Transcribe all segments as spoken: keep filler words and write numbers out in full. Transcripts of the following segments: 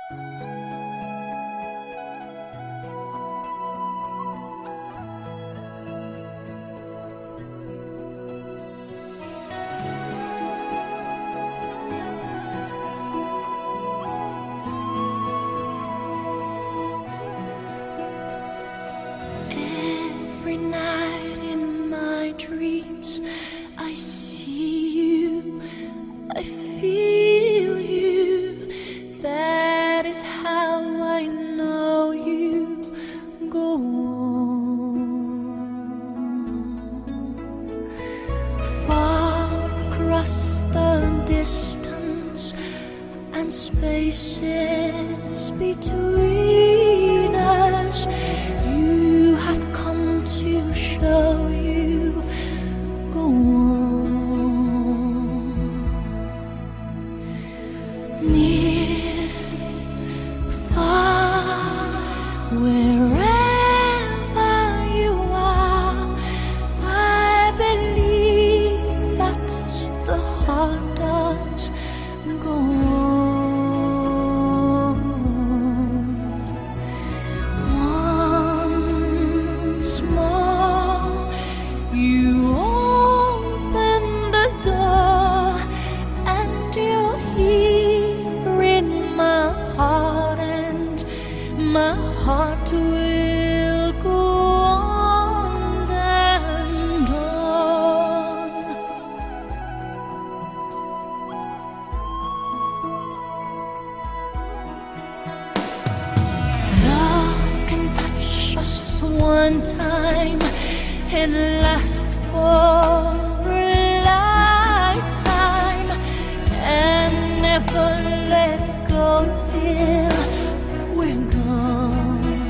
Every night in my dreams, I see you, I feel you. That is how I know you. Go on. Far across the distance and spaces between us, you have come to show you. Go on. Near, far, wherever you are, I believe that the heart does. Go on. Once more, you open the door, and you're here in my heart, and my heart will go on and on. Love can touch us one time and last for a lifetime, and never let go till we're gone.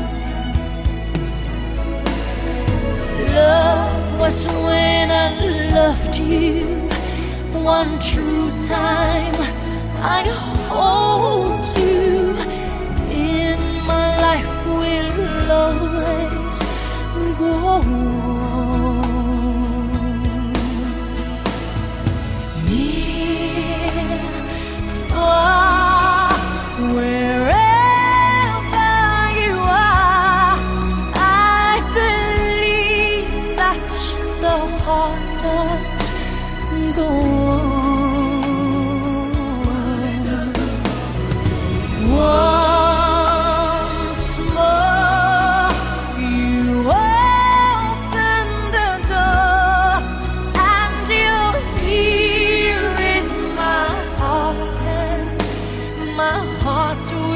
Love was when I loved you one true time. I hold you in my life, will always go on. Near, far, wherever you are, I believe that the heart does go on. Once more, you open the door, and you're here in my heart, and my heart